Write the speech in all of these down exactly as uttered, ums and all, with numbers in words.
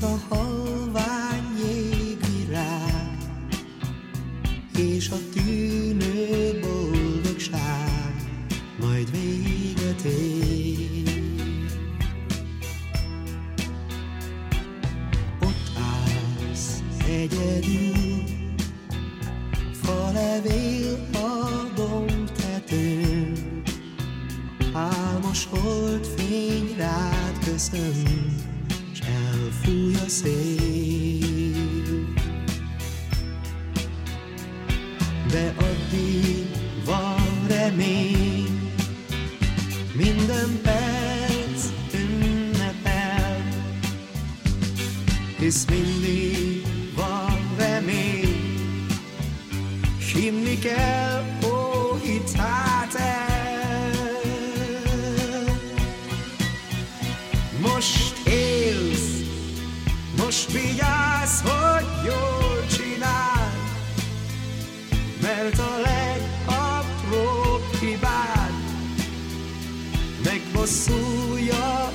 a halvány jégvirág, és a tűnő boldogság majd véget ér. Ott állsz egyedül, falevél a dombtetőn, álmos holdfény rád köszön, s elfúj a szél. De addig van remény, minden perc ünnepel, hisz mindig van remény, s hinni kell, ó, hidd hát el. Most élsz, most vigyázz, hogy jól csináld, mert a legapróbb hibád megbosszulja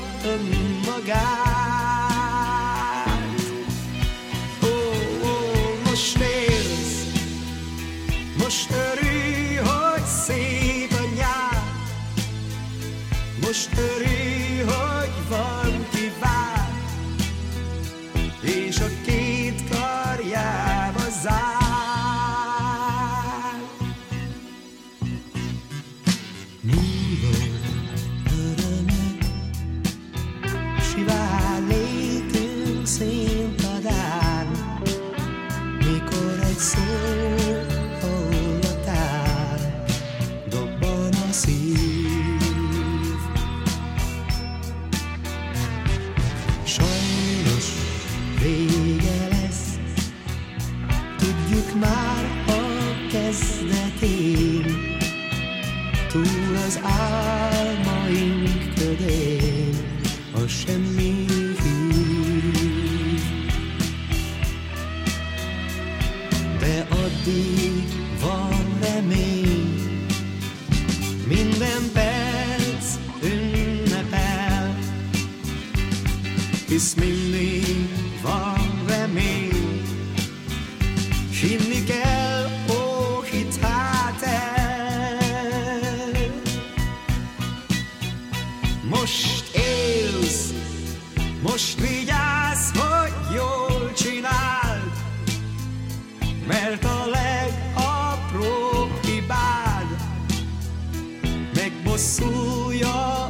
önmagát. Ó, ó, most élsz, most örülj, hogy szép a nyár, most örülj, hogy van ki vár, és a két karjába zár. Múló örömek, sivár létünk színpadán, mikor egy szó hallatán dobban a szív. Sajnos vége lesz, tudjuk már a kezdetén, túl az álmaink ködén a semmi hív. De addig van remény, minden perc ünnepel, hisz mindig van remény, s hinni kell, ó, hidd hát el. Most élsz, most vigyázz, hogy jól csináld, mert a legapróbb hibád megbosszulja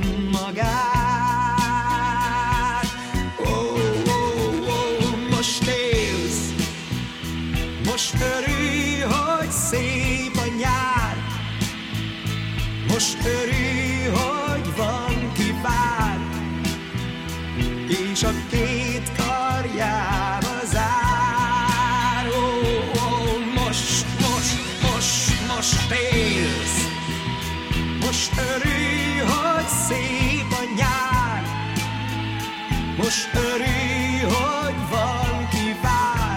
önmagát. Ó, ó, ó, most élsz, most örülj, hogy szép a nyár, most örülj, hogy van ki vár, és a két karjába zár. Ó, ó, most, most, most, most élsz, most örülj, hogy szép a nyár, most örülj, hogy van ki vár,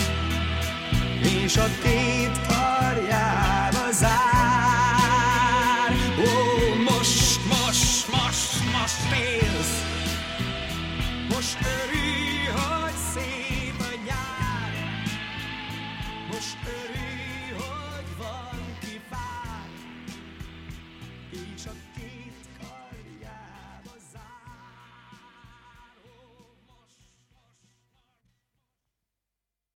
és a két karjába zár. Ó, most, most, most, most élsz, most örülj, hogy szép a nyár, most örülj, hogy van ki vár, és a